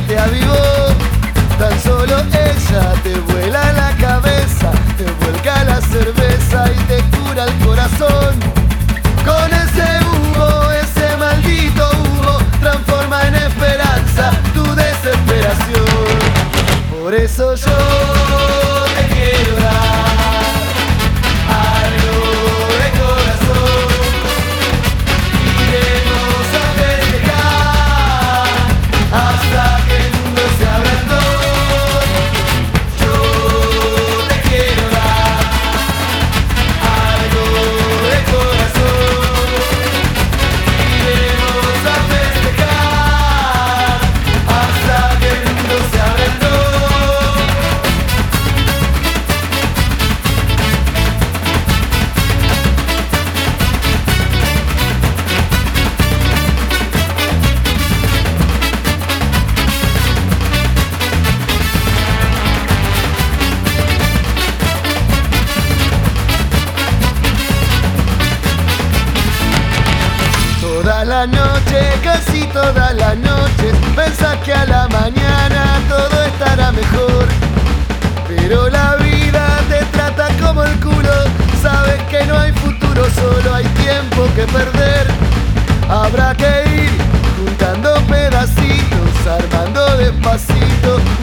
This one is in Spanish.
te avivó. Tan solo ella te vuela la cabeza, te vuelca la cerveza y te cura el corazón. Con ese humo, ese maldito humo, transforma en esperanza tu desesperación. Por eso yo te quiero dar algo de corazón. Iremos a festejar hasta que el mundo se abra en dos. Yo te quiero dar algo de corazón. Iremos a festejar hasta que el mundo se abra en dos. Toda la noche, casi toda la noche, pensás que a la mañana todo estará mejor. Pero la vida te trata como el culo, sabes que no hay futuro, solo hay tiempo que perder. Habrá que ir juntando pedacitos, armando despacito